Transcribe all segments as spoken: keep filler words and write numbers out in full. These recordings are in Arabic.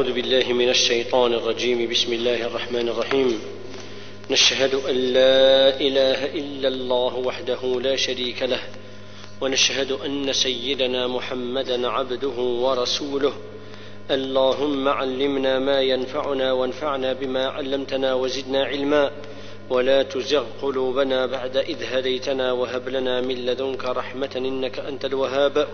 أعوذ بالله من الشيطان الرجيم. بسم الله الرحمن الرحيم. نشهد أن لا إله إلا الله وحده لا شريك له، ونشهد أن سيدنا محمدا عبده ورسوله. اللهم علمنا ما ينفعنا وانفعنا بما علمتنا وزدنا علما، ولا تزغ قلوبنا بعد إذ هديتنا وهب لنا من لدنك رحمة إنك أنت الوهاب.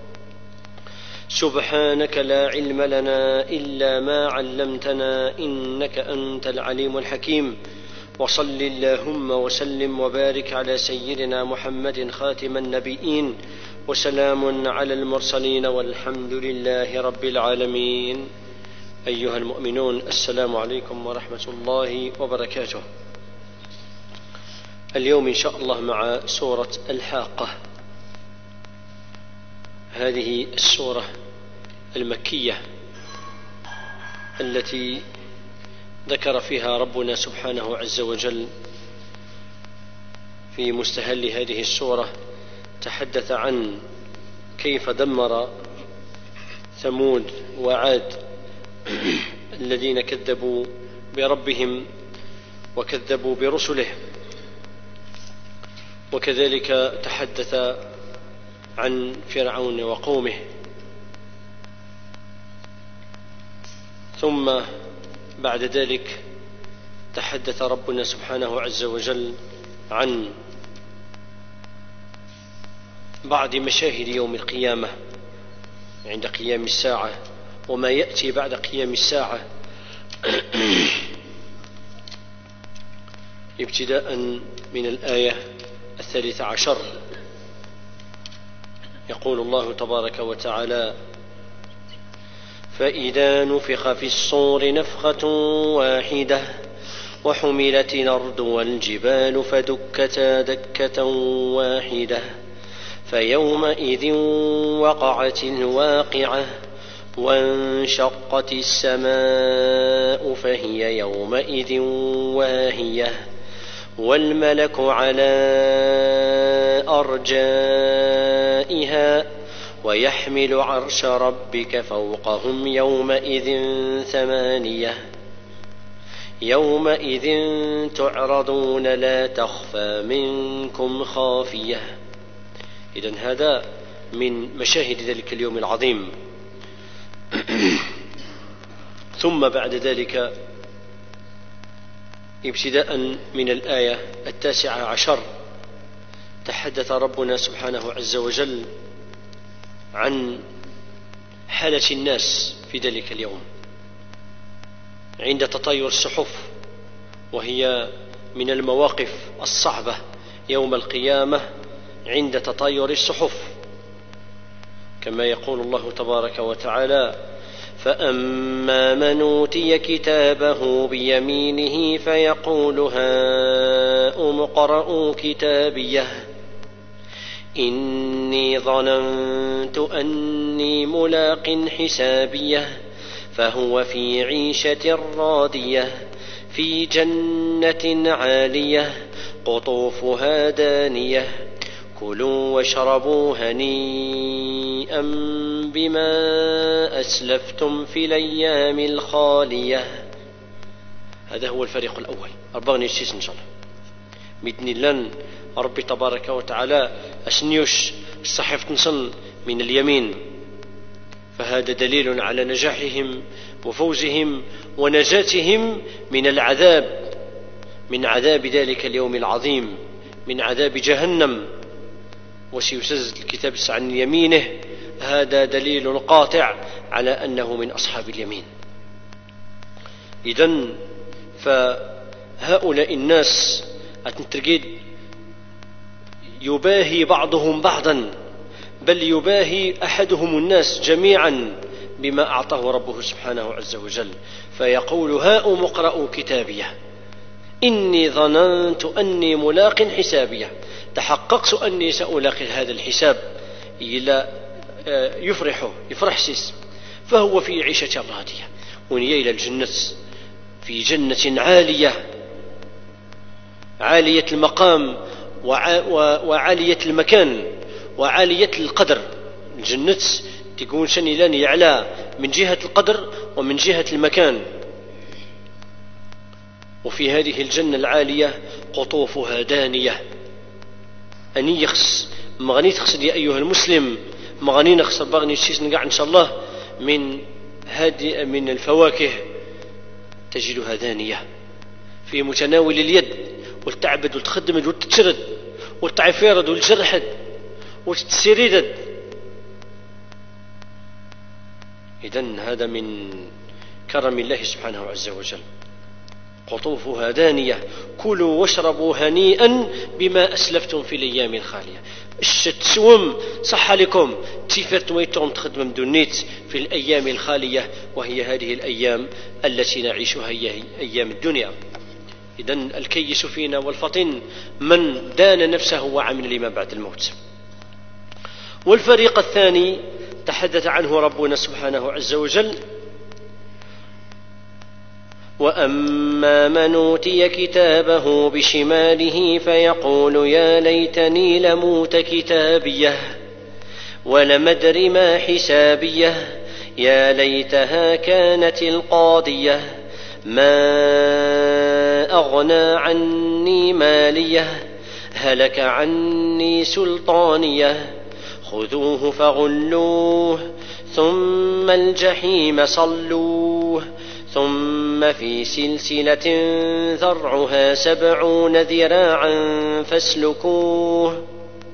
سبحانك لا علم لنا إلا ما علمتنا إنك أنت العليم الحكيم. وصل اللهم وسلم وبارك على سيدنا محمد خاتم النبيين، وسلام على المرسلين، والحمد لله رب العالمين. أيها المؤمنون، السلام عليكم ورحمة الله وبركاته. اليوم إن شاء الله مع سورة الحاقة. هذه السورة المكية التي ذكر فيها ربنا سبحانه عز وجل في مستهل هذه السورة، تحدث عن كيف دمر ثمود وعاد الذين كذبوا بربهم وكذبوا برسله، وكذلك تحدث عن فرعون وقومه. ثم بعد ذلك تحدث ربنا سبحانه عز وجل عن بعض مشاهد يوم القيامة عند قيام الساعة وما يأتي بعد قيام الساعة، ابتداء من الآية الثالثة عشر. يقول الله تبارك وتعالى: فإذا نفخ في الصور نفخة واحدة وحملت الأرض والجبال فدكتا دكة واحدة فيومئذ وقعت الواقعة وانشقت السماء فهي يومئذ واهية والملك على أرجائها ويحمل عرش ربك فوقهم يومئذ ثمانية يومئذ تعرضون لا تخفى منكم خافية. إذن هذا من مشاهد ذلك اليوم العظيم. ثم بعد ذلك ابتداء من الآية التاسعة عشر تحدث ربنا سبحانه عز وجل عن حالة الناس في ذلك اليوم عند تطاير الصحف، وهي من المواقف الصعبة يوم القيامة عند تطاير الصحف، كما يقول الله تبارك وتعالى: فأما من أوتي كتابه بيمينه فيقول هاؤم اقرءوا كتابيه إني ظننت أني ملاق حسابيه فهو في عيشة راضية في جنة عالية قطوفها دانية كلوا واشربوا هنيئا بما أسلفتم في الأيام الخالية. هذا هو الفريق الأول. أربعين يسيس إن شاء الله بإذن الله ربي تبارك وتعالى أسنيوش الصحف تنصن من اليمين، فهذا دليل على نجاحهم وفوزهم ونجاتهم من العذاب، من عذاب ذلك اليوم العظيم، من عذاب جهنم. وسيسز الكتاب عن يمينه، هذا دليل قاطع على أنه من أصحاب اليمين. إذن فهؤلاء الناس أتنترقيد يباهي بعضهم بعضا، بل يباهي أحدهم الناس جميعا بما أعطاه ربه سبحانه عز وجل، فيقول هاؤم اقرءوا كتابيه إني ظننت أني ملاق حسابيه، تحققت أني سألاقي هذا الحساب. إلى يفرحه يفرح سيس، فهو في عيشة راضية ونيا إلى الجنة، في جنة عالية عالية المقام وعالية المكان وعالية القدر. الجنة تكون شنيلان يعلى من جهة القدر ومن جهة المكان. وفي هذه الجنة العالية قطوفها دانية. أني يخص مغني تقصد يا أيها المسلم مغني نخص باغني شيء نقع إن شاء الله من هذه من الفواكه تجدها دانية في متناول اليد، والتعبد والتخدمد والتتشرد والتعفيرد والجرحد والتسريدد. إذن هذا من كرم الله سبحانه عز وجل. قطوفها دانية كلوا واشربوا هنيئا بما أسلفتم في الأيام الخالية. الشتسوم صح لكم تيفرت ويتم تخدم دونيت في الأيام الخالية، وهي هذه الأيام التي نعيشها هي أيام الدنيا. إذن الكيس فينا والفطن من دان نفسه وعمل لما بعد الموت. والفريق الثاني تحدث عنه ربنا سبحانه عز وجل: وأما من أوتي كتابه بشماله فيقول يا ليتني لموت كتابيه ولم أدر ما حسابيه يا ليتها كانت القاضية ما أغنى عني ماليه هلك عني سلطانيه خذوه فغلوه ثم الجحيم صلوه ثم في سلسلة ذرعها سبعون ذراعا فاسلكوه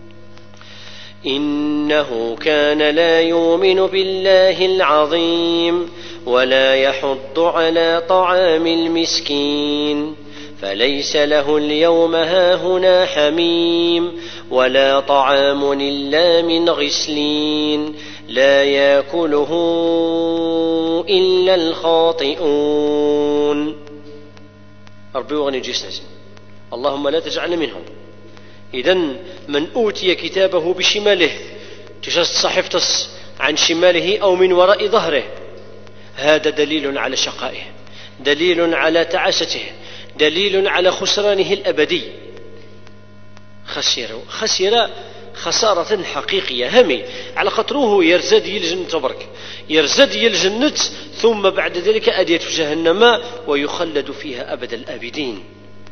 إنه كان لا يؤمن بالله العظيم ولا يحض على طعام المسكين فليس له اليوم هاهنا حميم ولا طعام إلا من غسلين لا يأكله إلا الخاطئون. ربي وغني جسنس اللهم لا تجعلنا منهم. إذن من أوتي كتابه بشماله تجسد صحيفته عن شماله أو من وراء ظهره، هذا دليل على شقائه، دليل على تعاسته، دليل على خسرانه الأبدي. خسر خسر خسارة حقيقية همي على خطره يرزد يلجن تبرك يرزد يلجنة ثم بعد ذلك أديت جهنم ويخلد فيها أبد الآبدين.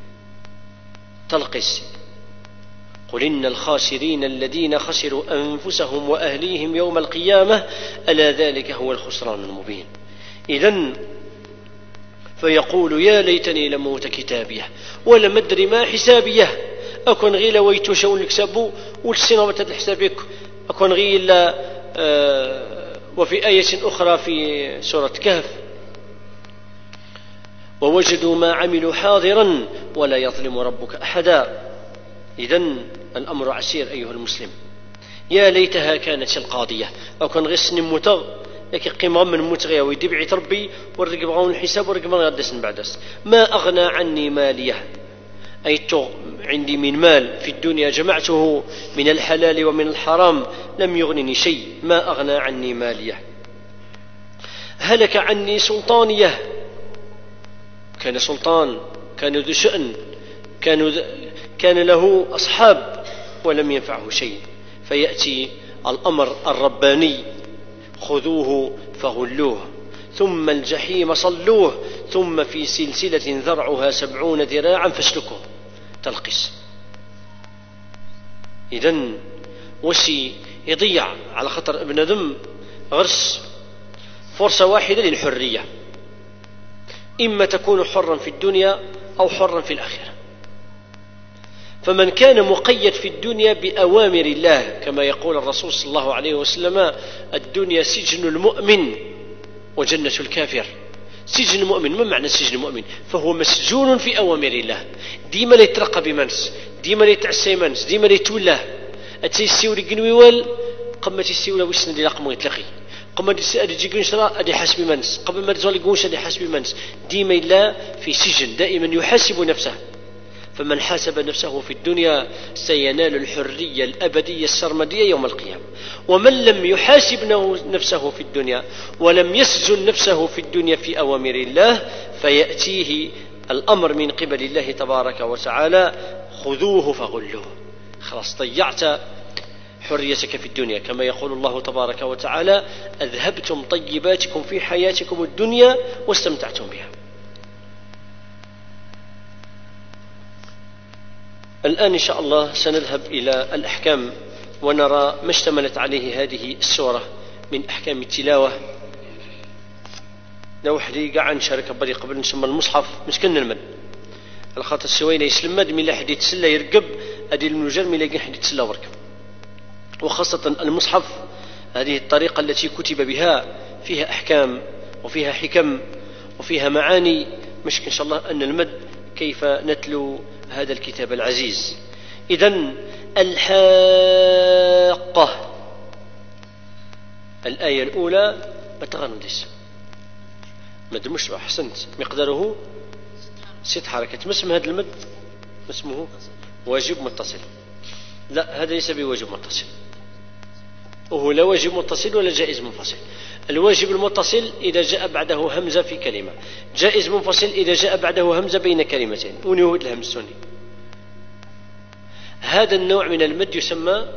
تلقس قل إن الخاسرين الذين خسروا أنفسهم وأهليهم يوم القيامة ألا ذلك هو الخسران المبين. إذن فيقول يا ليتني لموت كتابيه ولم أدري ما حسابيه أكون غير ويتوشون الكسبو والسنة الحسابك أكون غير آه وفي آية أخرى في سورة كهف ووجدوا ما عملوا حاضرا ولا يظلم ربك أحدا. إذن الأمر عسير أيها المسلم. يا ليتها كانت القاضية أكون غسن متغ لكن قيمة من متغية ويدبعي تربي ورقب غون الحساب ورقب غادسن بعدس ما أغنى عني ماليه أي عندي من مال في الدنيا جمعته من الحلال ومن الحرام لم يغنني شيء ما أغنى عني ماليه هلك عني سلطانيه. كان سلطان كان ذو شأن كان, كان له أصحاب ولم ينفعه شيء فيأتي الأمر الرباني خذوه فغلوه ثم الجحيم صلوه ثم في سلسلة ذرعها سبعون ذراعا فاسلكوه. تلقس. إذن وسي يضيع على خطر ابن ذم غرس فرصة واحدة للحرية، إما تكون حرا في الدنيا أو حرا في الآخرة. فمن كان مقيد في الدنيا بأوامر الله كما يقول الرسول صلى الله عليه وسلم الدنيا سجن المؤمن وجنة الكافر. سجن المؤمن ما معنى سجن المؤمن؟ فهو مسجون في أوامر الله ديما لا يترقى بمنس ديما لا يتعسى منس ديما لا يتولاه أتيسيوري قنويوال قمة السيولة وسن دي لقم ويتلقي قمة السيولة قنشرا أدي حسب منس قبل ما تزول قنش أدي حسب منس ديما لا في سجن دائما يحاسب نفسه. فمن حاسب نفسه في الدنيا سينال الحرية الأبدية السرمدية يوم القيامة. ومن لم يحاسب نفسه في الدنيا ولم يسجن نفسه في الدنيا في أوامر الله فيأتيه الأمر من قبل الله تبارك وتعالى خذوه فغلوه. خلاص ضيعت حريتك في الدنيا، كما يقول الله تبارك وتعالى: أذهبتم طيباتكم في حياتكم الدنيا واستمتعتم بها. الآن إن شاء الله سنذهب إلى الأحكام ونرى ما اشتملت عليه هذه السورة من أحكام التلاوة. لو حدي قاع نشارك بري قبل نسمى المصحف مسكن المد الخاطر السوينة يسلم مد من حد يتسلى يرقب أدي المجرم يلاقي حد يتسلى وركب، وخاصة المصحف هذه الطريقة التي كتب بها فيها أحكام وفيها حكم وفيها معاني. مش إن شاء الله أن المد كيف نتلو هذا الكتاب العزيز. إذن الحاقة الآية الأولى بتغندس مد مشبع، أحسنت، مقداره ست حركات. ما اسم هذا المد؟ ما اسمه؟ واجب متصل. لا، هذا ليس بواجب متصل، وهو لا واجب متصل ولا جائز منفصل. الواجب المتصل إذا جاء بعده همزة في كلمة، جائز منفصل إذا جاء بعده همزة بين كلمتين ونهود الهمز السني. هذا النوع من المد يسمى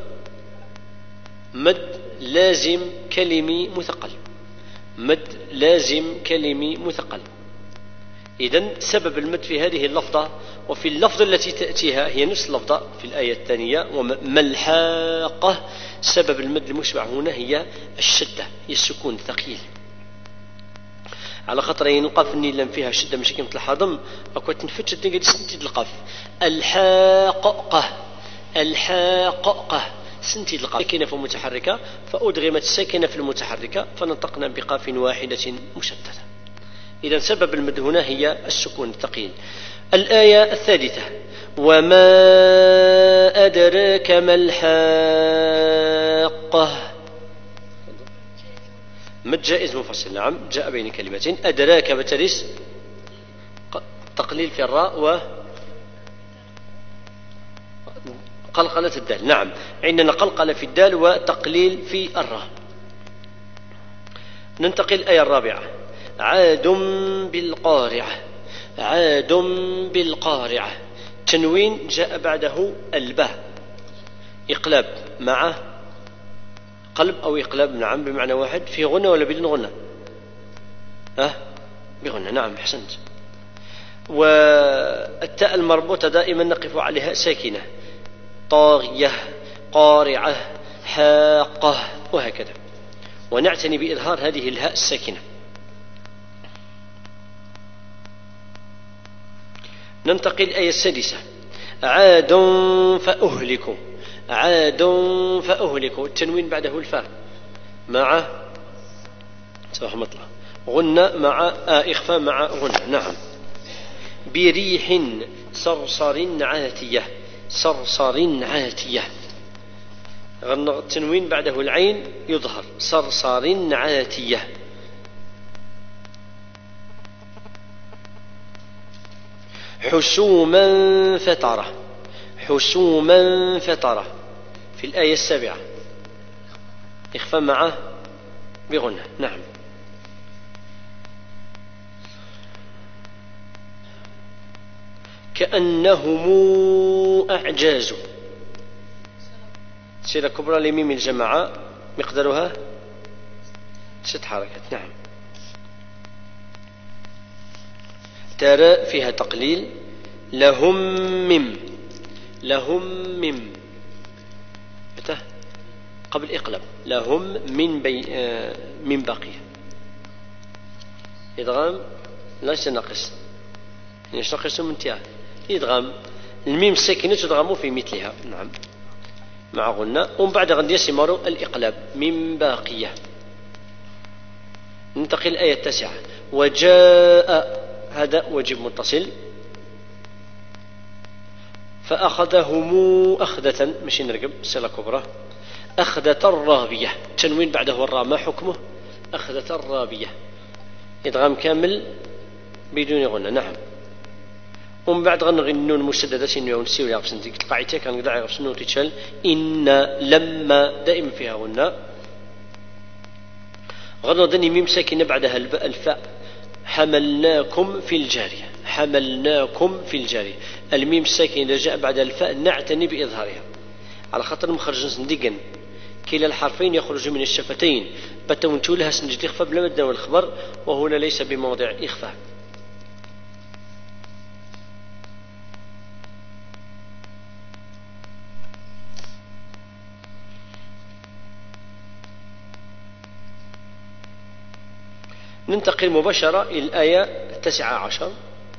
مد لازم كلمي مثقل، مد لازم كلمي مثقل. إذن سبب المد في هذه اللفظة وفي اللفظة التي تأتيها هي نفس اللفظة في الآية الثانية: وما الحاقة. سبب المد المشبع هنا هي الشدة، هي السكون الثقيل، على خاطر ينقف النيل فيها شدة مش كيما الحضم أكو تنفتش تنقل سنتيد القاف. الحاقة الحاقة سنتيد القاف ساكنة في متحركة فأدغمت الساكنة في المتحركة فنطقنا بقاف واحدة مشددة. إذا سبب المد هنا هي السكون الثقيل. الآية الثالثة: وما أدراك ما الحاقة. مد جائز منفصل، نعم، جاء بين كلمتين. أدراك بترس تقليل في الراء و قلقلة الدال، نعم، عندنا قلقلة في الدال وتقليل في الراء. ننتقل الآية الرابعة: عاد بالقارعة. عاد بالقارعة، تنوين جاء بعده الباء، إقلاب مع قلب أو إقلاب، نعم، بمعنى واحد. في غنى ولا بدون غنى؟ أه بغنى، نعم، حسنت. والتاء المربوطة دائما نقف عليها ساكنة: طاغية، قارعة، حاقة، وهكذا، ونعتني بإظهار هذه الهاء الساكنة. ننتقل الآية السادسة: عاد فأهلكوا. عاد فأهلكوا، التنوين بعده الفاء مع صباح مطلع غنى مع آه إخفاء مع غنى، نعم. بريح صرصر عاتية. صرصر عاتية، التنوين بعده العين يظهر: صرصر عاتية. حسوما فترة. حسوما فترة في الآية السابعة، إخفاء معه بغنى، نعم. كأنهم أعجاز. سيرة كبرى لميم الجماعة مقدارها ست حركات، نعم. ترى فيها تقليل. لهم مم. لهم مم قبل إقلاب. لهم من بي آه من بقية. إدغام ليس ناقص، ليش ناقص من تاء. إدغام الميم الساكنة تدغم في مثلها، نعم، مع غنى، ومن بعد غادي يسمر الإقلاب من باقية. ننتقل الآية التاسعة: وجاء، هذا واجب متصل. فأخذهم أخذة، ماشي نرقب، صلة كبرى. أخذة الرابية، تنوين بعده الراء، ما حكمه؟ أخذة الرابية، إدغام كامل بدون غنى، نعم. ومن بعد غنغي النون مسددة سنو ونسيو لي غفصن ديك القاعدة كان قدع غفصن نون تتشال. إن لما دائما فيها غنى. غنضني ميم ساكنة بعدها الفاء. حملناكم في الجارية. حملناكم في الجارية، الميم الساكن إذا جاء بعد الفاء نعتني بإظهارها على خاطر مخرج نديقن كلا الحرفين يخرج من الشفتين بتونتو لها سنجد إخفاء بلا مدى والخبر، وهنا ليس بموضع الإخفاء. ننتقل مباشرة إلى الآية التاسعة عشر،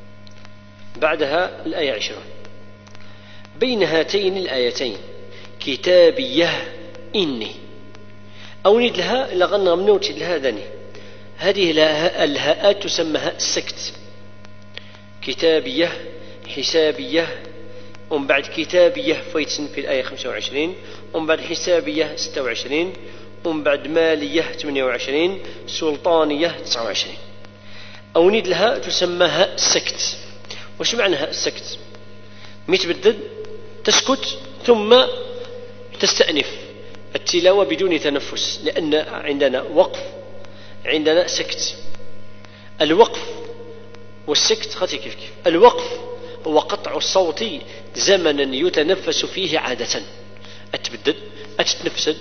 بعدها الآية عشرون. بين هاتين الآيتين كتابية إني أو ند لها لغنا منوت لهذني، هذه الهاءات تسمى هاء السكت. كتابية، حسابية، ومن بعد كتابية فيتسن في الآية خمسة وعشرين، ومن بعد حسابية ستة وعشرين، ومن بعد مالية ثمانية وعشرين، سلطانية تسعة وعشرين. أو ند لها تسمى هاء السكت. وش معنى هاء السكت؟ متبدد تسكت ثم تستأنف التلاوة بدون تنفس، لأن عندنا وقف عندنا سكت. الوقف والسكت خطي كيف كيف. الوقف هو قطع الصوت زمنا يتنفس فيه عادة، أتبدد أتتنفس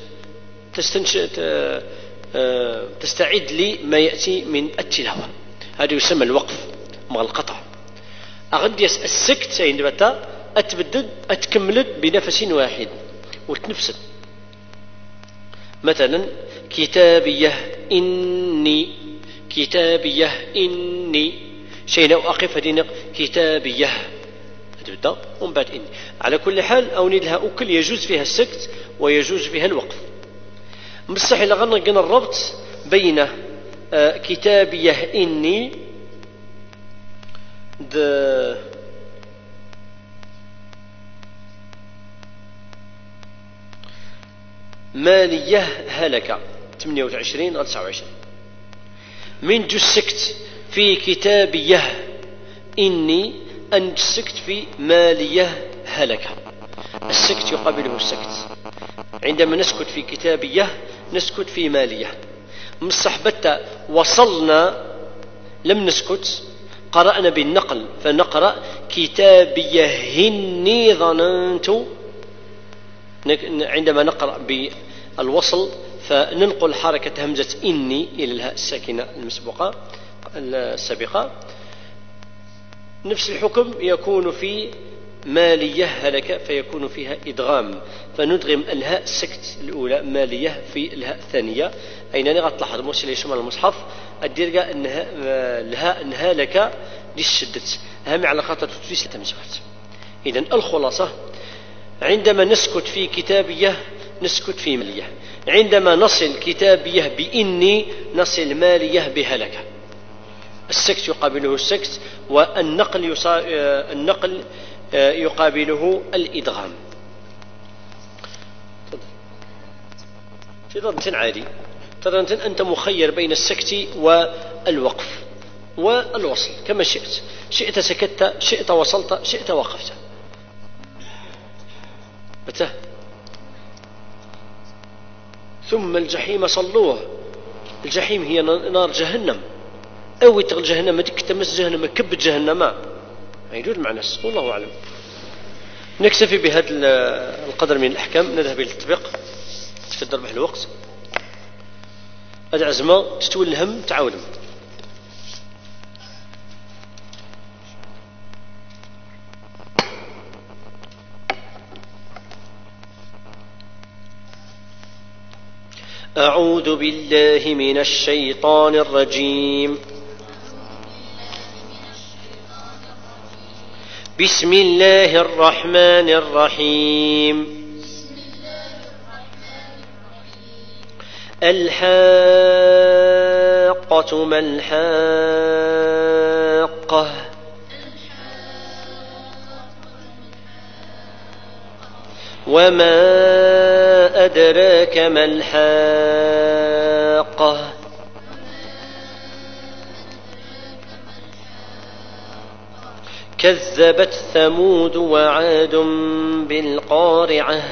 تستعد لما يأتي من التلاوة، هذا يسمى الوقف مع القطع. أغدي السكت عندما أتبدد أتكملت بنفس واحد وتنفسد. مثلا كتابية إني، كتابية إني شيء أقف هذه كتابية أتبدأ ومن بعد إني. على كل حال أو ندلها أكل يجوز فيها السكت ويجوز فيها الوقف. مصح لغنا قلنا الربط بين آه كتابية إني د مالية هلكة ثمانية وعشرين أو تسعة وعشرين. من جو السكت في كتابية إني أن السكت في مالية هلكة. السكت يقابله السكت. عندما نسكت في كتابية نسكت في مالية. مصحبة وصلنا لم نسكت، قرأنا بالنقل فنقرأ كتابية هني ظننت. عندما نقرأ بالوصل فننقل حركة همزة إني إلى الهاء الساكنة المسبوقة السابقة. نفس الحكم يكون في مالية هلك فيكون فيها إدغام، فندغم الهاء السكت الأولى مالية في الهاء الثانية. أين غتلاحظ موسى يشمل المصحف الدرجة أنها الهاء انهالك للشدة أهم على خاطر تدريس التمسكات. إذن الخلاصة عندما نسكت في كتابية نسكت في مالية، عندما نصل كتابية بإني نصل مالية بهلكة. السكت يقابله السكت، والنقل يصا... النقل يقابله الإدغام. في ضربة عادي ترى أنت مخير بين السكت والوقف والوصل كما شئت، شئت سكت، شئت وصلت، شئت وقفت. متى؟ ثم الجحيم صلوه. الجحيم هي نار جهنم، أو تغل جهنم ديك تمس جهنم كب جهنم، يدود معنى والله أعلم. نكتفي بهذا القدر من الأحكام، نذهب إلى التطبيق. تفضل بحال الوقت هذا عزمة تتول الهم تعاود. أعوذ بالله من الشيطان الرجيم. بسم الله الرحمن الرحيم. الحاقة ما الحاقة وما أدراك ما الحاقة كذبت ثمود وعاد بالقارعة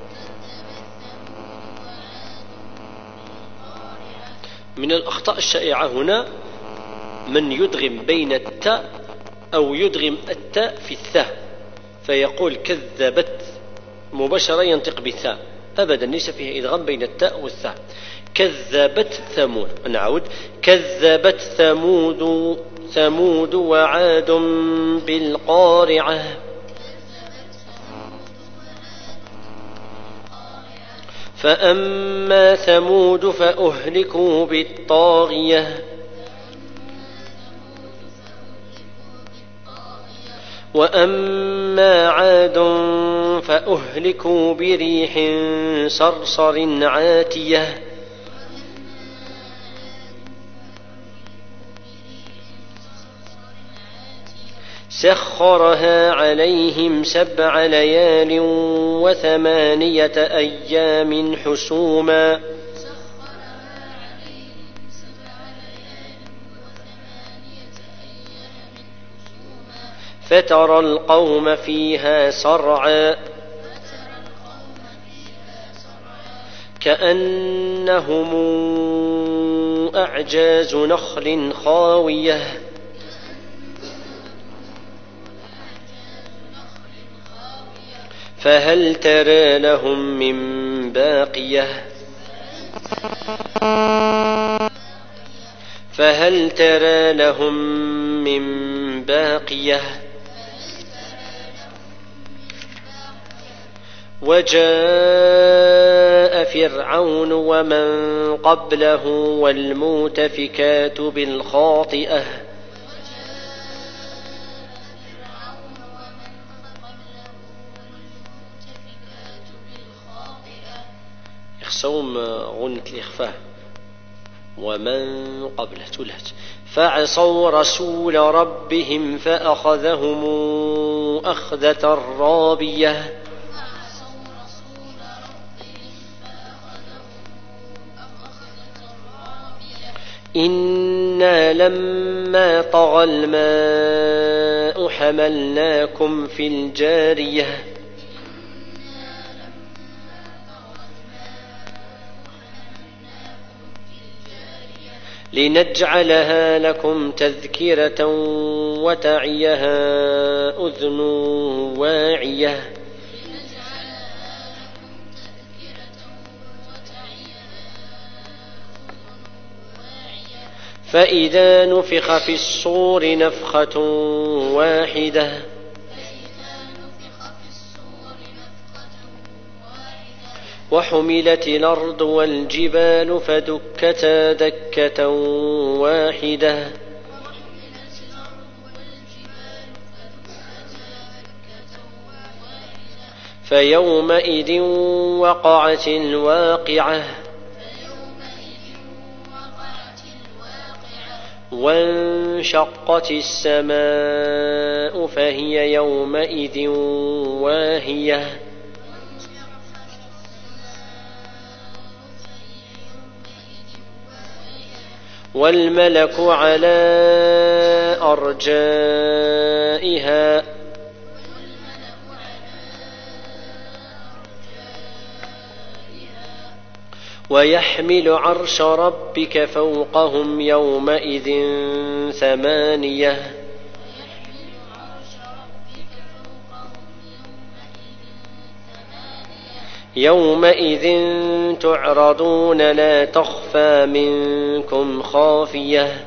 من الأخطاء الشائعة هنا من يدغم بين التاء أو يدغم التاء في الثاء فيقول كذبت مباشرة ينطق بالثاء، أبدا ليس فيها إدغام بين التاء والثاء. كذبت ثمود، نعود، كذبت ثمود ثمود وعاد بالقارعة. فأما ثمود فأهلكوا بالطاغية وأما عاد فأهلكوا بريح صرصر عاتية سخرها عليهم سبع ليال وثمانية أيام حسوما فترى القوم فيها صرعى كأنهم أعجاز نخل خاوية فهل ترى لهم من باقية فهل ترى لهم من باقية وجاء فرعون ومن قبله والمؤتفكات بالخاطئة يخصوم غنة الإخفاء ومن قبله تلهج فعصوا رسول ربهم فأخذهم أخذة رابية إنا لما طغى الماء حملناكم في الجارية لنجعلها لكم تذكرة وتعيها أذن واعية فإذا نفخ في الصور نفخة واحدة وحملت الأرض والجبال فدكتا دكة واحدة فيومئذ وقعت الواقعة وانشقت السماء فهي يومئذ واهية والملك على أرجائها ويحمل عرش ربك فوقهم يومئذ ثمانية يومئذ تعرضون لا تخفى منكم خافية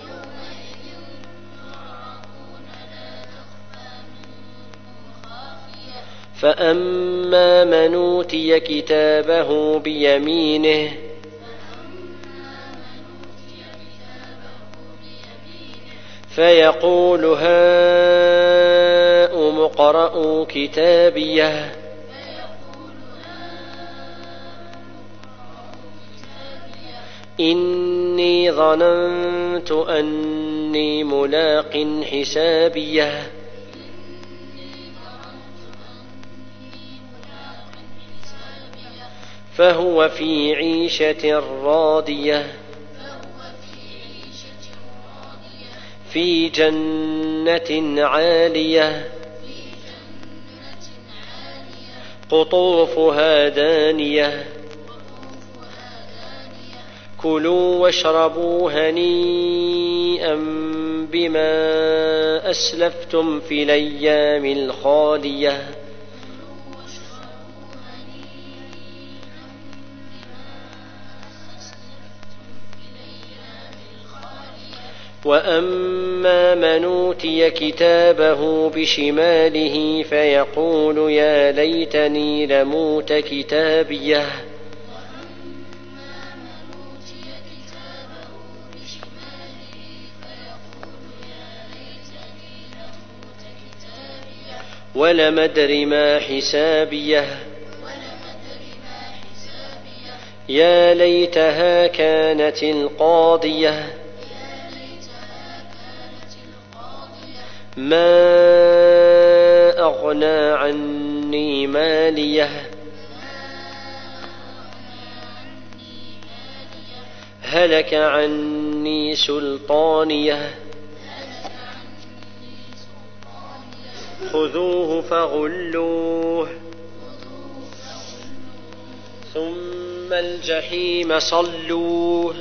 فأما من أوتي كتابه بيمينه فيقول هاؤم اقرءوا كتابيه إني ظننت أني ملاق حسابيه فهو في عيشة راضية في جنة عالية قطوفها دانية كلوا واشربوا هنيئا بما أسلفتم في الأيام الخالية وأما من أوتي كتابه بشماله فيقول يا ليتني لموت كتابيه ولم أدر ما حسابيه يا ليتها كانت القاضية ما أغنى عني ماليه هلك عني سلطانيه خذوه فغلوه ثم الجحيم صلوه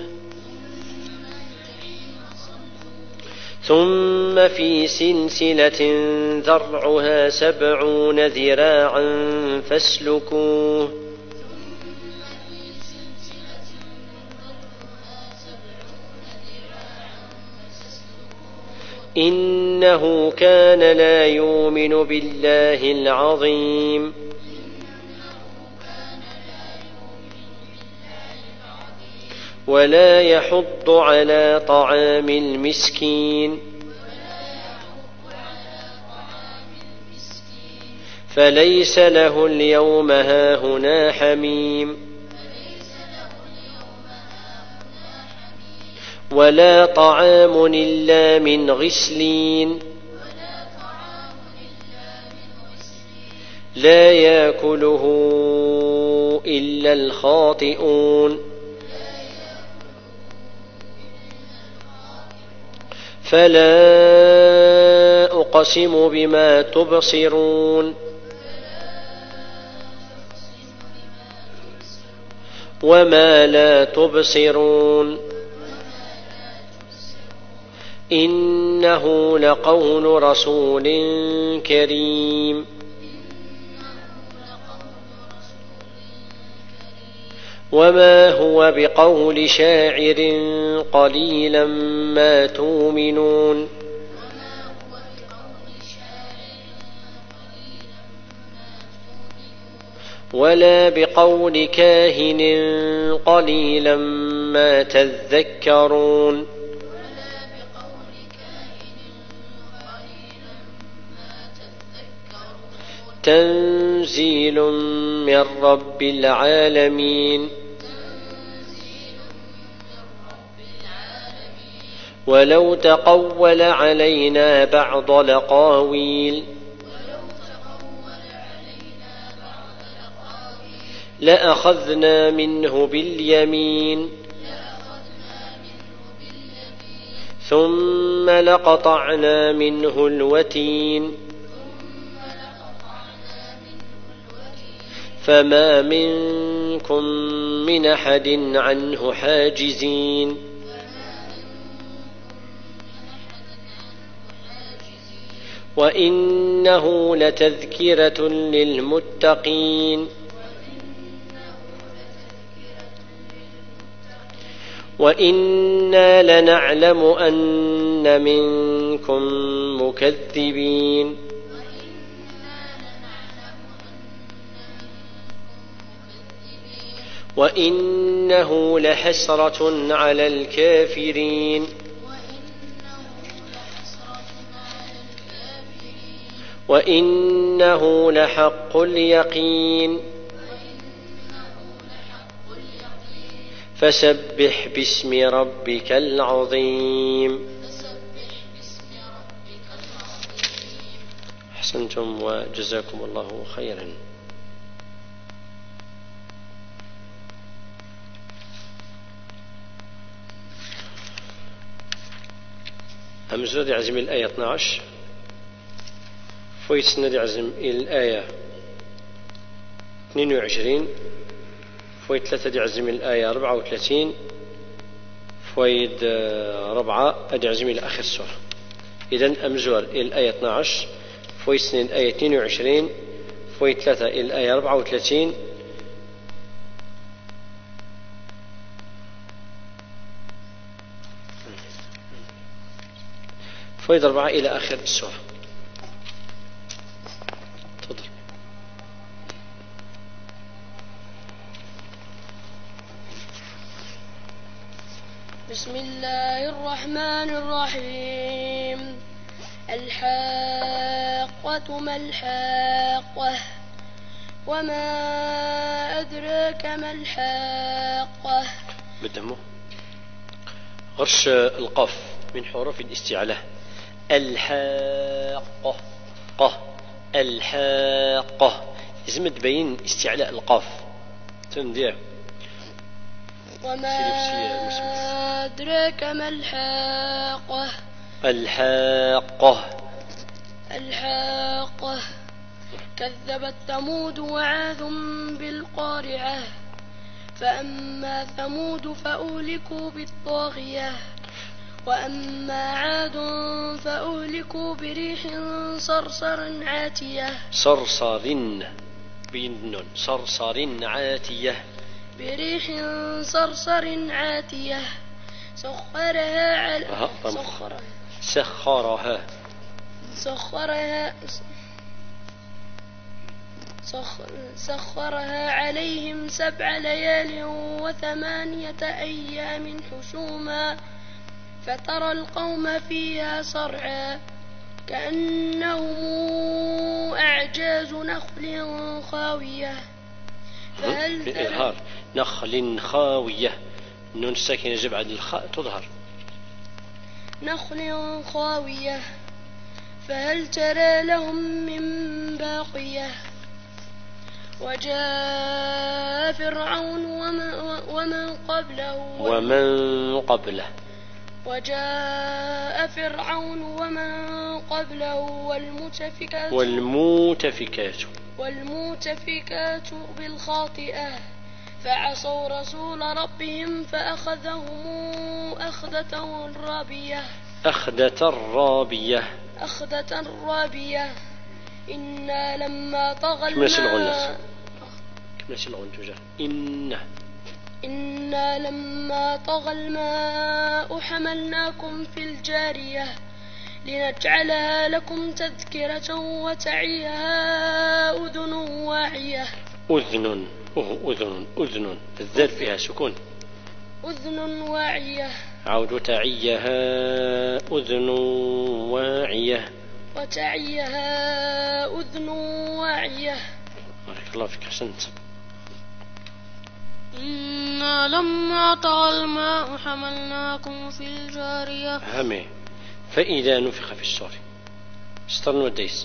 ثم في سلسلة ذرعها سبعون ذراعا فاسلكوه إنه كان لا يؤمن بالله العظيم ولا يحض على طعام المسكين فليس له اليوم هاهنا حميم ولا طعام إلا من غسلين لا يأكله إلا الخاطئون فلا أقسم بما تبصرون وما لا تبصرون إنه لقول رسول كريم وما هو بقول شاعر قليلا ما تؤمنون ولا بقول كاهن قليلا ما تذكرون تنزيل من رب العالمين ولو تقول علينا بعض الأقاويل لأخذنا منه باليمين ثم لقطعنا منه الوتين فما منكم من أحد عنه حاجزين وإنه لتذكرة للمتقين وإنا لنعلم أن منكم مكذبين وإنه لحسرة على الكافرين وإنه لحق اليقين فسبح باسم ربك العظيم. أحسنتم وجزاكم الله خيرا. همزة دي عزم الآية اثنا عشر فويت دي عزم الآية اثنين وعشرين فويت ثلاثة دي عزم الآية أربعة وثلاثين فويد ربعة أدي عزم إلى آخر السورة. إذن أمزور إلى الآية اثنا عشر فويت سنين الآية اثنين وعشرين فويت ثلاثة إلى الآية أربعة وثلاثين فوائد أربعة إلى آخر السورة. تفضل. بسم الله الرحمن الرحيم. الحاقة ما الحاقة وما أدراك ما الحاقة. بدمه غرش القاف من حروف الاستعلاء. الحاقة قه الحاقة لازم تبين استعلاء القاف تنديع. وما أدراك ما الحاقة. الحاقة الحاقة كذبت ثمود وعاد بالقارعة فأما ثمود فأهلكوا بالطاغية وأما عاد فأهلكوا بريح صرصر عاتية. صرصر بين صرصر عاتية. بريح صرصر عاتية سخرها على سخرها سخرها سخرها سخرها عليهم سبع ليال وثمانية أيام حسوما فترى القوم فيها صرعا كأنهم أعجاز نخل خاوية. فهل بإظهار نخل خاوية النون الساكنة جاء بعد الخاء تظهر. نخل خاوية فهل ترى لهم من باقية. وجاء فرعون ومن قبله ومن قبله وجاء فرعون ومن قبله والمؤتفكات والمؤتفكات والمؤتفكات بالخاطئة فعصوا رسول ربهم فأخذهم أخذة رابية. أخذة رابية أخذة رابية إنا لما طغى الماء إن إنا لما طغى الماء حملناكم في الجارية لنجعلها لكم تذكرة وتعيها أذن واعية. أذن أذن أذن الذال فيها سكون. أذن واعية. عود تعيها أذن واعية. وتعيها أذن واعية. بارك الله فيك أحسنت. إنا لما طغى الماء حملناكم في الجارية. همي فإذا نفخ في الصور استرن وديس.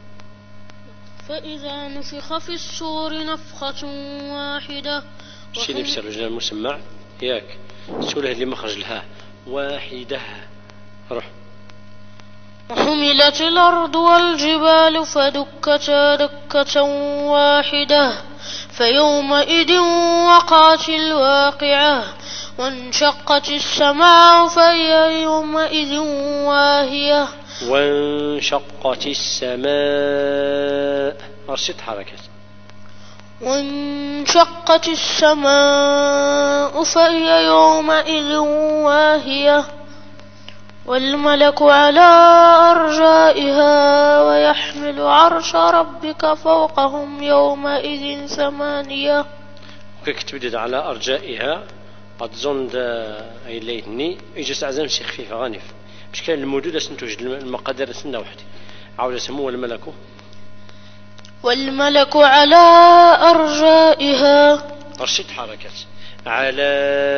فإذا نفخ في الصور نفخة واحدة. شي نفس الرجل المسمع ياك سوله اللي مخرج لها واحدة. روح. وحملت الأرض والجبال فدكتا دكة واحدة فيومئذ وقعت الواقعة وانشقت السماء فهي يومئذ واهية. وانشقت السماء أرشد حركة. وانشقت السماء فهي يومئذ واهية والملك على أرجائها ويحمل عرش ربك فوقهم يومئذ ثمانية. كيف تبدد على أرجائها قد زند أي ليتني يجلس عزام شي خفيفة غانف مش كان الموجودة سنتوجد المقدرة سنة وحدي عاود سموه الملك. والملك على أرجائها أرشد حركة على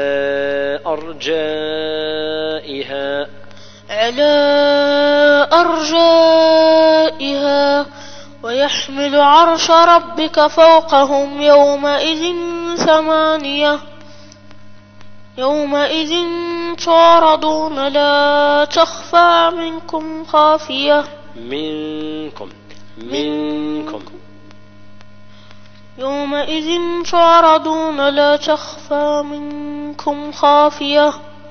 أرجائها. على أرجائها ويحمل عرش ربك فوقهم يومئذ ثمانية. يومئذ تعرضون لا تخفى منكم خافية. منكم منكم يومئذ تعرضون لا تخفى منكم خافية.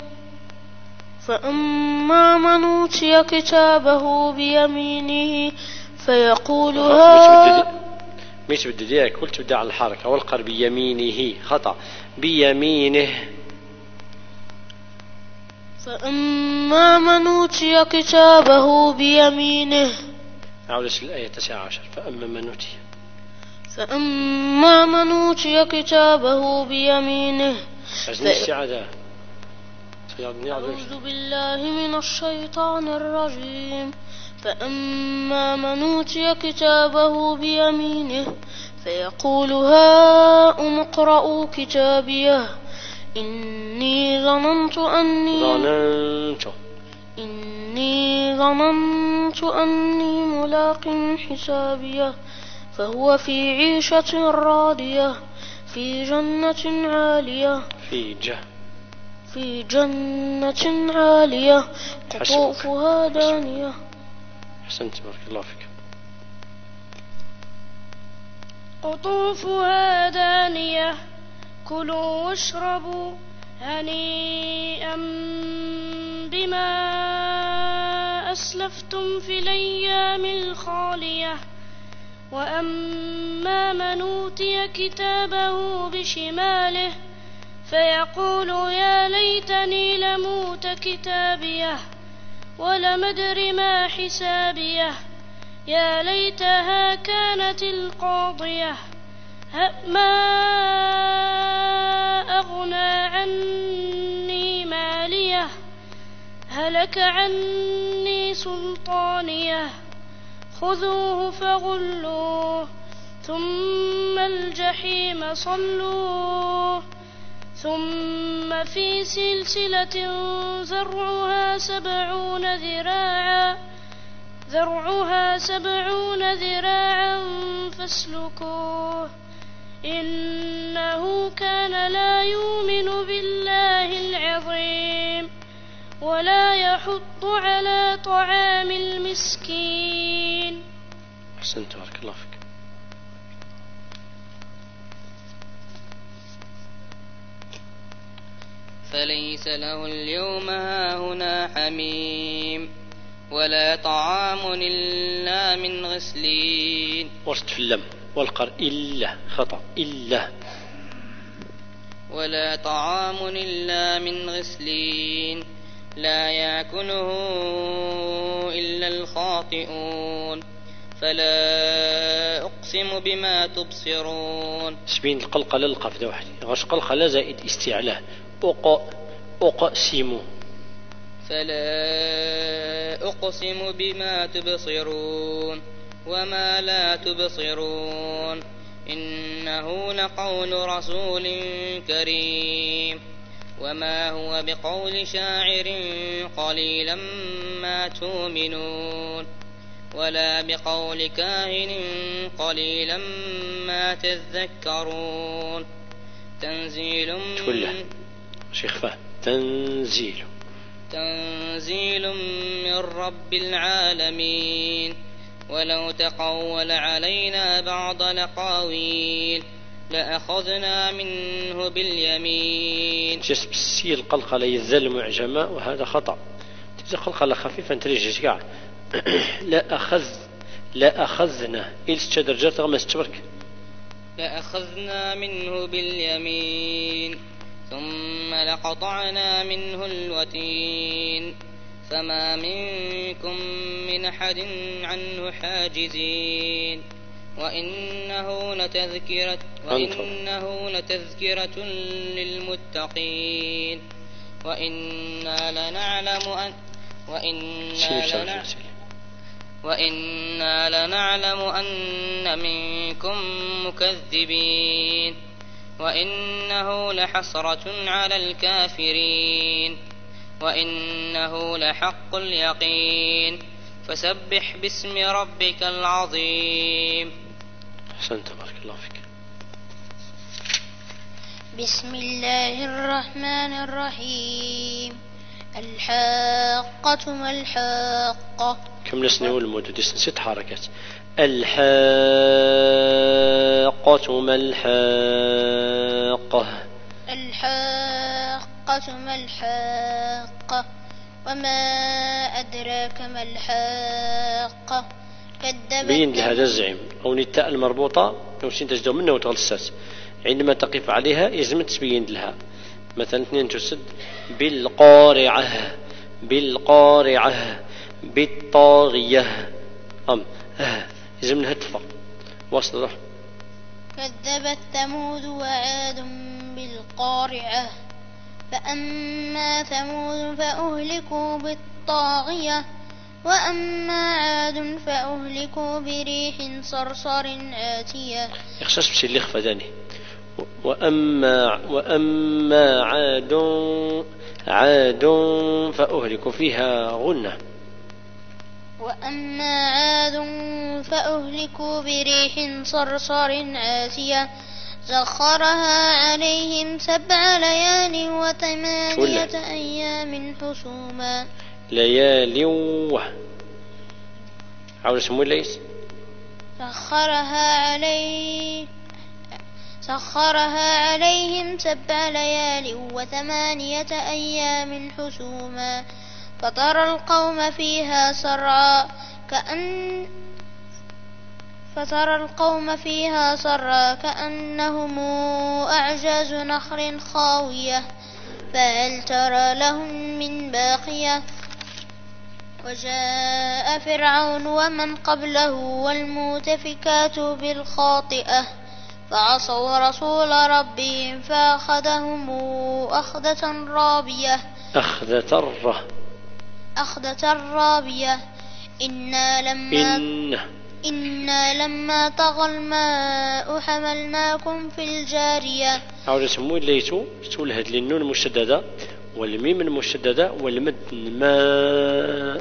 فأما من أوتي كتابه بيمينه فيقول ها مش بدي ديك قلت بدي على الحركة والقر بيمينه خطأ بيمينه. فأما من أوتي كتابه بيمينه. أعود الآية التاسعة عشر. فأما من أوتي فأما من أوتي كتابه بيمينه. الاستعاذة. أعوذ بالله من الشيطان الرجيم. فأما من أوتي كتابه بيمينه فيقول هاؤم اقرءوا كتابيه إني ظننت أني ظننت إني ظننت أني ملاق حسابيه فهو في عيشة راضية في جنة عالية في جه في جنة عالية قطوفها دانية. أحسنت بارك الله فيك. قطوفها دانية كلوا واشربوا هنيئا بما أسلفتم في الأيام الخالية. وأما من أوتي كتابه بشماله فيقول يا ليتني لم أوت كتابيه ولم أدر ما حسابيه يا ليتها كانت القاضية ما أغنى عني ماليه هلك عني سلطانيه خذوه فغلوه ثم الجحيم صلوه ثم في سلسلة ذرعها سبعون ذراعا ذرعها سبعون ذراعا فاسلكوه إنه كان لا يؤمن بالله العظيم ولا يحض على طعام المسكين. أحسنت بارك الله فيك. فليس له اليوم هاهنا حميم ولا طعام إلا من غسلين. وسط في اللم والقر إلا خطأ إلا ولا طعام إلا من غسلين لا يأكله إلا الخاطئون. فلا أقسم بما تبصرون. سبين القلقلة القف ده واحد غش قلقلة زائد استعلاء أق أقسم. فلا أقسم بما تبصرون وما لا تبصرون إنه لقول رسول كريم وما هو بقول شاعر قليلا ما تؤمنون ولا بقول كاهن قليلا ما تذكرون. تنزيل شيخ فهد تنزيل تنزيل من رب العالمين. ولو تقول علينا بعض الأقاويل لأخذنا منه باليمين. جسم السيل قلقلة يزال معجمة وهذا خطأ. تجي قلقلة خفيفة تريجي كاع لا أخذ لا أخذنا إلس درجات غمس تبرك لأخذنا منه باليمين ثم لقطعنا منه الوتين فما منكم من أحد عنه حاجزين. وإنه لتذكرة وإنه لتذكرة للمتقين وإنا لنعلم أن وإنا لنعلم وإنا لنعلم أن منكم مكذبين وإنه لحسرة على الكافرين وإنه لحق اليقين فسبح باسم ربك العظيم. أحسنت بارك الله فيك. بسم الله الرحمن الرحيم. الحاقة ما الحاقة. كم نسنو المدد ست حركات. الحاقة ما الحاقة. الحاقة ما الحاقة وما أدراك ما الحاقة. كذبت بين لهذا الزعيم أو التاء المربوطة لو سين تجدوا منه وتغلسات عندما تقف عليها يلزم تبين لها مثلا اثنين تسد بالقارعة بالقارعة بالطاغية أم آه لازم نهتفر وصل روح. كذبت ثمود وعاد بالقارعة فأما ثمود فأهلكوا بالطاغية وأما عاد فأهلكوا بريح صرصر آتية. يخصص بشي اللي خفداني. وأما وأما عاد عاد فأهلكوا فيها غنة. وأما عاد فأهلكوا بريح صرصر آتية سخرها عليهم سبع ليال وثمانية أيام حسوما. ليالي عاود اسمه ليس سخرها عليه سخرها عليهم سبع ليال وثمانية أيام حسوما فترى القوم فيها سرعا كأن فترى القوم فيها سرعا كأنهم أعجاز نخل خاوية فهل ترى لهم من باقية. وجاء فرعون ومن قبله والمؤتفكات بالخاطئة فعصوا رسول ربهم فأخذهم أخذة رابية أخذة الره أخذة رابية إنا لما إن إنا لما طغى الماء حملناكم في الجارية. عاود اسمه ليتو تقول هاد النون المشددة والميم المشددة والمد ما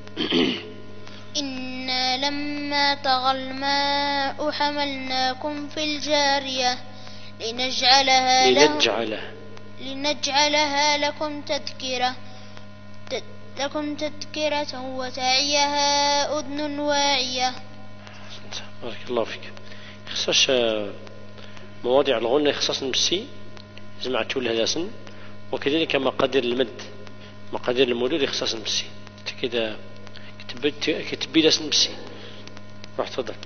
إنا لما طغى الماء حملناكم في الجارية لنجعلها لنجعلها لنجعلها لكم تذكرة لكم تذكرة وتعيها أذن واعية. بارك الله فيك. خصاش مواضيع الغنة خصاص نمسي جمعتو لها سن وكذلك مقادير المد مقادير المدود خصاص نمسي كده كتبت كتبي لاس نمسي. روح تفضل.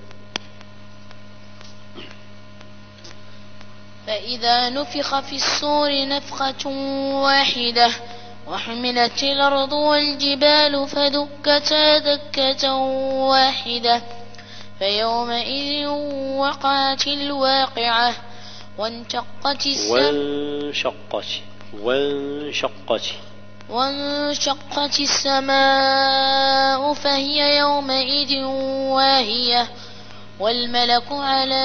فإذا نفخ في الصور نفخة واحدة وحملت الأرض والجبال فدكتا دكة واحدة فيومئذ وقعت الواقعة وانشقت السماء وانشقت وانشقت وانشقت السماء فهي يومئذ واهية والملك على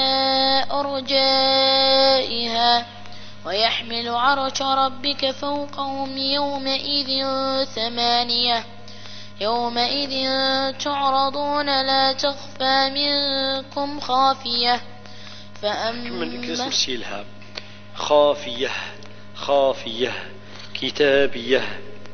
أرجائها ويحمل عرش ربك فوقهم يومئذ ثمانية يومئذ تعرضون لا تخفى منكم خافية فأما خافية خافية كتابية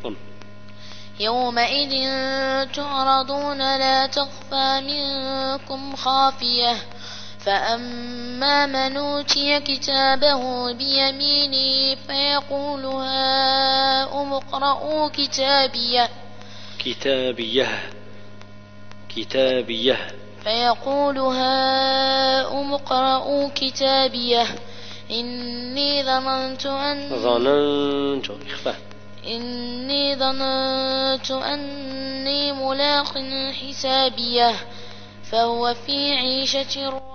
يومئذ تعرضون لا تخفى منكم خافية فأما من أوتي كتابه بيمينه فيقول هاؤم اقرءوا كتابيه كتابية كتابية فيقول هاؤم اقرءوا كتابيه إني ظننت أن ظننت إخفاء إني ظننت أني ملاق حسابيه فهو في عيشة راضية.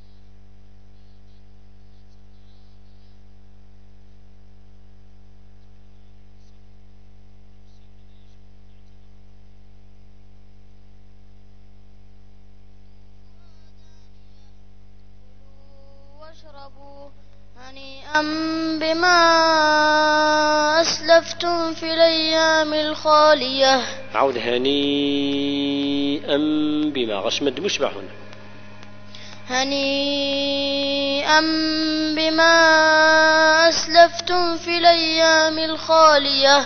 واشربوا هنيئا بما أسلفتم في الأيام الخالية. عود هنيئا بما غش مد مشبع هنا هنيئا بما أسلفتم في الأيام الخالية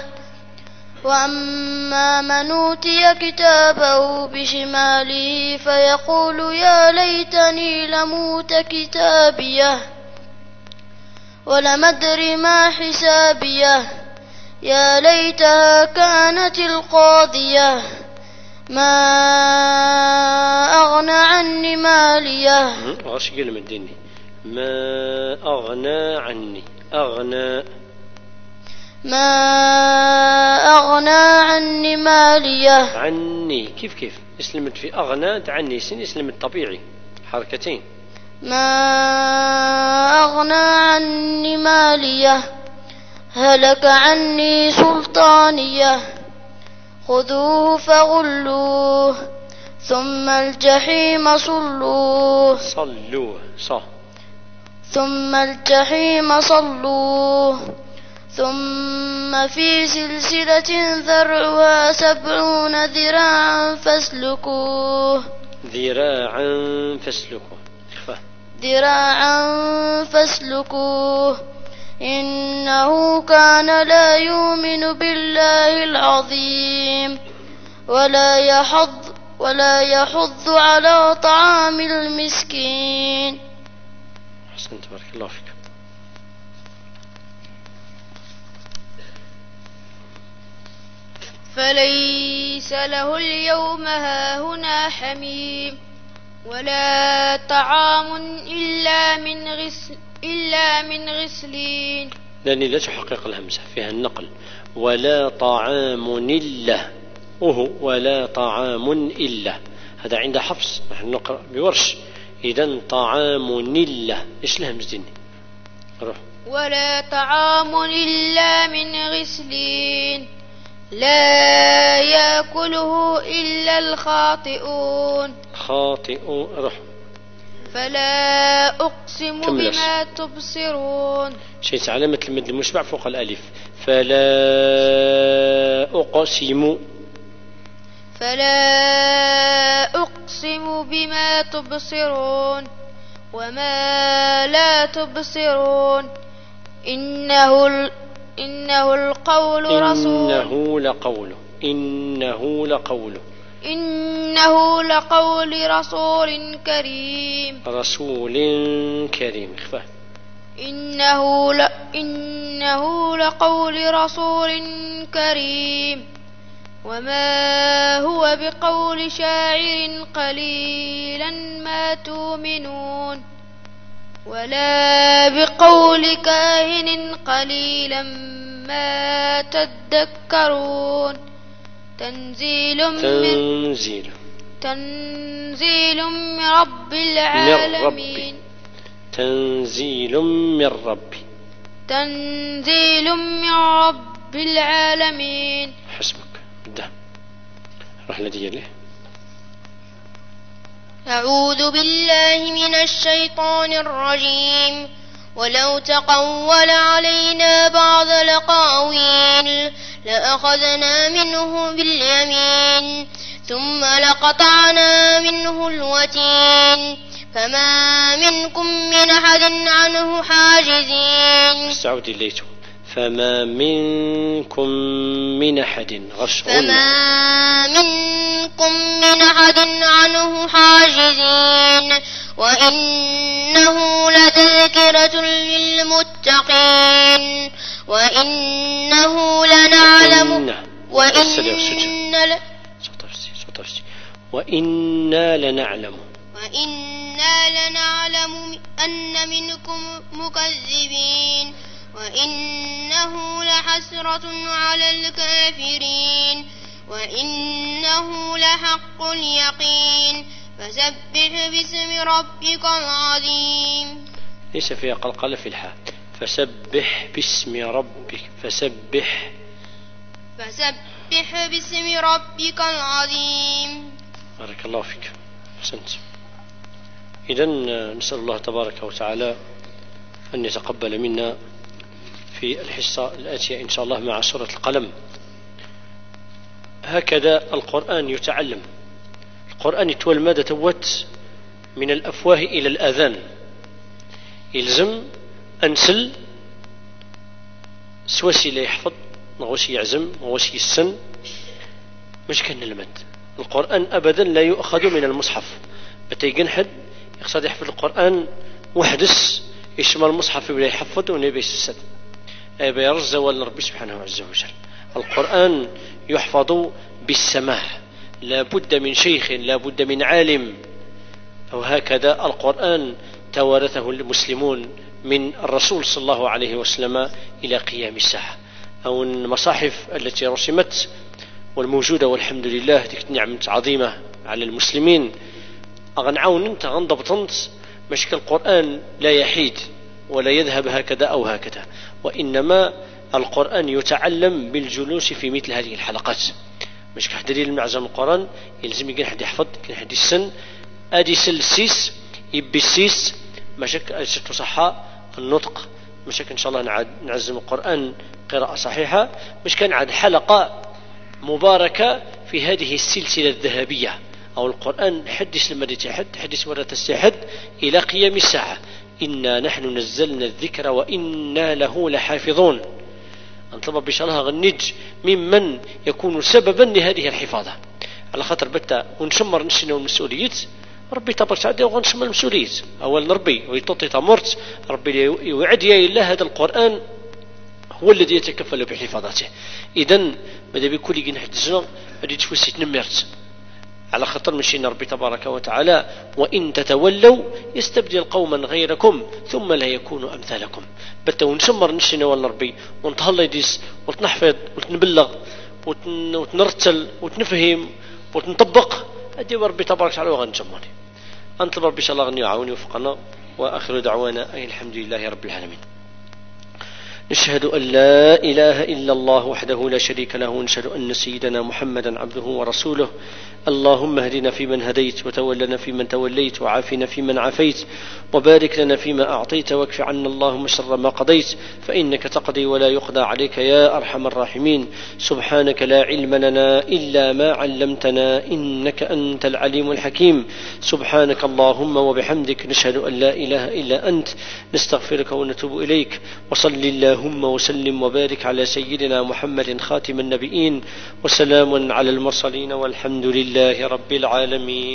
وأما من أوتي كتابه بشماله فيقول يا ليتني لموت كتابيه ولم أدر ما حسابيه يا ليتها كانت القاضية ما أغنى عني ماليه. غش قل من ديني ما أغنى عني أغنى ما أغنى عني ماليه. عني كيف كيف يسلمت في أغنى عني سين يسلمت طبيعي حركتين. ما أغنى عني ماليه هلك عني سلطانيه خذوه فغلوه ثم الجحيم صلوه صلوه صح ثم الجحيم صلوه ثم في سلسلة ذرعها سبعون ذراعا فاسلكوه ذراعا فاسلكوه ذراعا فاسلكوه إنه كان لا يؤمن بالله العظيم ولا يحض ولا يحض على طعام المسكين. أحسنت بارك الله فيك. فليس له اليوم هاهنا حميم ولا طعام إلا من غسل إلا من غسلين. لأني لا تحقق الهمزة فيها النقل. ولا طعام إلا وهو ولا طعام إلا هذا عند حفص نحن نقرأ بورش. إذن طعام إلا إيش الهمز ديني روح. ولا طعام إلا من غسلين لا يأكله إلا الخاطئون. خاطئون روح. فلا أقسم بما تبصرون. شيء علامة المد المشبع فوق الألف. فلا أقسم فلا أقسم بما تبصرون وما لا تبصرون إنه ال... إنه القول رسول إنه لقول إنه لقول إنه لقول رسول كريم رسول كريم خفا. إنه ل... إنه لقول رسول كريم وما هو بقول شاعر قليلا ما تؤمنون ولا بقول كاهن قليلا ما تذكرون. تنزيل من تنزيل تنزيل من رب العالمين. تنزيل من ربي تنزيل من رب العالمين. حسبك ده راح لدي له. أعوذ بالله من الشيطان الرجيم. ولو تقول علينا بعض الأقاويل لأخذنا منه باليمين ثم لقطعنا منه الوتين فما منكم من أحد عنه حاجزين. استعود إليته. فما منكم من أحد غش فما منكم من أحد عنه حاجزين وإنه لتذكرة للمتقين وإنه لنعلم وإن وإنا لنعلم وإنا لنعلم أن منكم مكذبين وإنه لحسرة على الكافرين وإنه لحق اليقين فسبح باسم ربك العظيم. ليس فيها قلقلة في الحاء. فسبح باسم ربك فسبح فسبح باسم ربك العظيم. بارك الله فيك أحسنت. إذن نسأل الله تبارك وتعالى أن يتقبل منا في الحصة الآتية إن شاء الله مع سورة القلم. هكذا القرآن يتعلم. القرآن يتولى ماذا توت من الأفواه إلى الآذان. يلزم أنسل سواسي لا يحفظ نغوسي يعزم نغوسي السن مش كان المد. القرآن أبدا لا يؤخذ من المصحف. بتيجن حد يقصد يحفظ القرآن وحدس يشمل المصحف ولا يحفظ ونبي السد أبي يرزى ولا ربي سبحانه عز وجل. القرآن يحفظ بالسماع. لا بد من شيخ لا بد من عالم. وهكذا القرآن توارثه المسلمون من الرسول صلى الله عليه وسلم إلى قيام الساعة. أو المصاحف التي رسمت والموجودة والحمد لله ديك نعمة عظيمة على المسلمين أغنعون أنت غنضبطنت مشكل القرآن لا يحيد ولا يذهب هكذا أو هكذا، وإنما القرآن يتعلم بالجلوس في مثل هذه الحلقات. مش كحد دليل المعزم القرآن يلزم يكون حد يحفظ، يكون حد يسن أدي سل السيس يبي السيس مشاك تصحى النطق، مشاك إن شاء الله نعد نعزم القرآن قراءة صحيحة، مش كان عاد حلقة مباركة في هذه السلسلة الذهبية أو القرآن حدث لما تحد حدث ولا تستحد إلى قيام الساعة. إنا نحن نزلنا الذكر وإنا له لحافظون. انطلب بشأنها غنج ممن يكون سببا لهذه الحفاظة على خاطر بتا ونشمر نشنا والمسؤولية ربي تبارك وتعالى وغنشمر المسؤولية أول ربي ويتطي تمرت ربي يوعد يا إله هذا القرآن هو الذي يتكفل بحفاظته. إذن ماذا بكل جنح الزنا هذه تفوسي تنمرت على خطر مشينا ربي تبارك وتعالى وإن تتولوا يستبدل قوما غيركم ثم لا يكونوا أمثالكم. بتا ونشمر نشنا ولا ربي ونتهلا يديس ونحفظ ونبلغ ونرتل ونفهم ونطبق أدي ربي تبارك وتعالى وغنجموني. أنطلب ربي شاء الله غني يعاوني وفقنا، وآخر دعوانا أي الحمد لله رب العالمين. نشهد أن لا إله إلا الله وحده لا شريك له، ونشهد أن سيدنا محمدا عبده ورسوله. اللهم اهدنا فيمن هديت وتولنا فيمن توليت وعافنا فيمن عافيت وبارك لنا فيما أعطيت واكف عنا اللهم شر ما قضيت فإنك تقضي ولا يقضى عليك يا أرحم الراحمين. سبحانك لا علم لنا إلا ما علمتنا إنك أنت العليم الحكيم. سبحانك اللهم وبحمدك نشهد أن لا إله إلا أنت نستغفرك ونتوب إليك. وصل اللهم وسلم وبارك على سيدنا محمد خاتم النبيين، وسلام على المرسلين والحمد لله رب العالمين.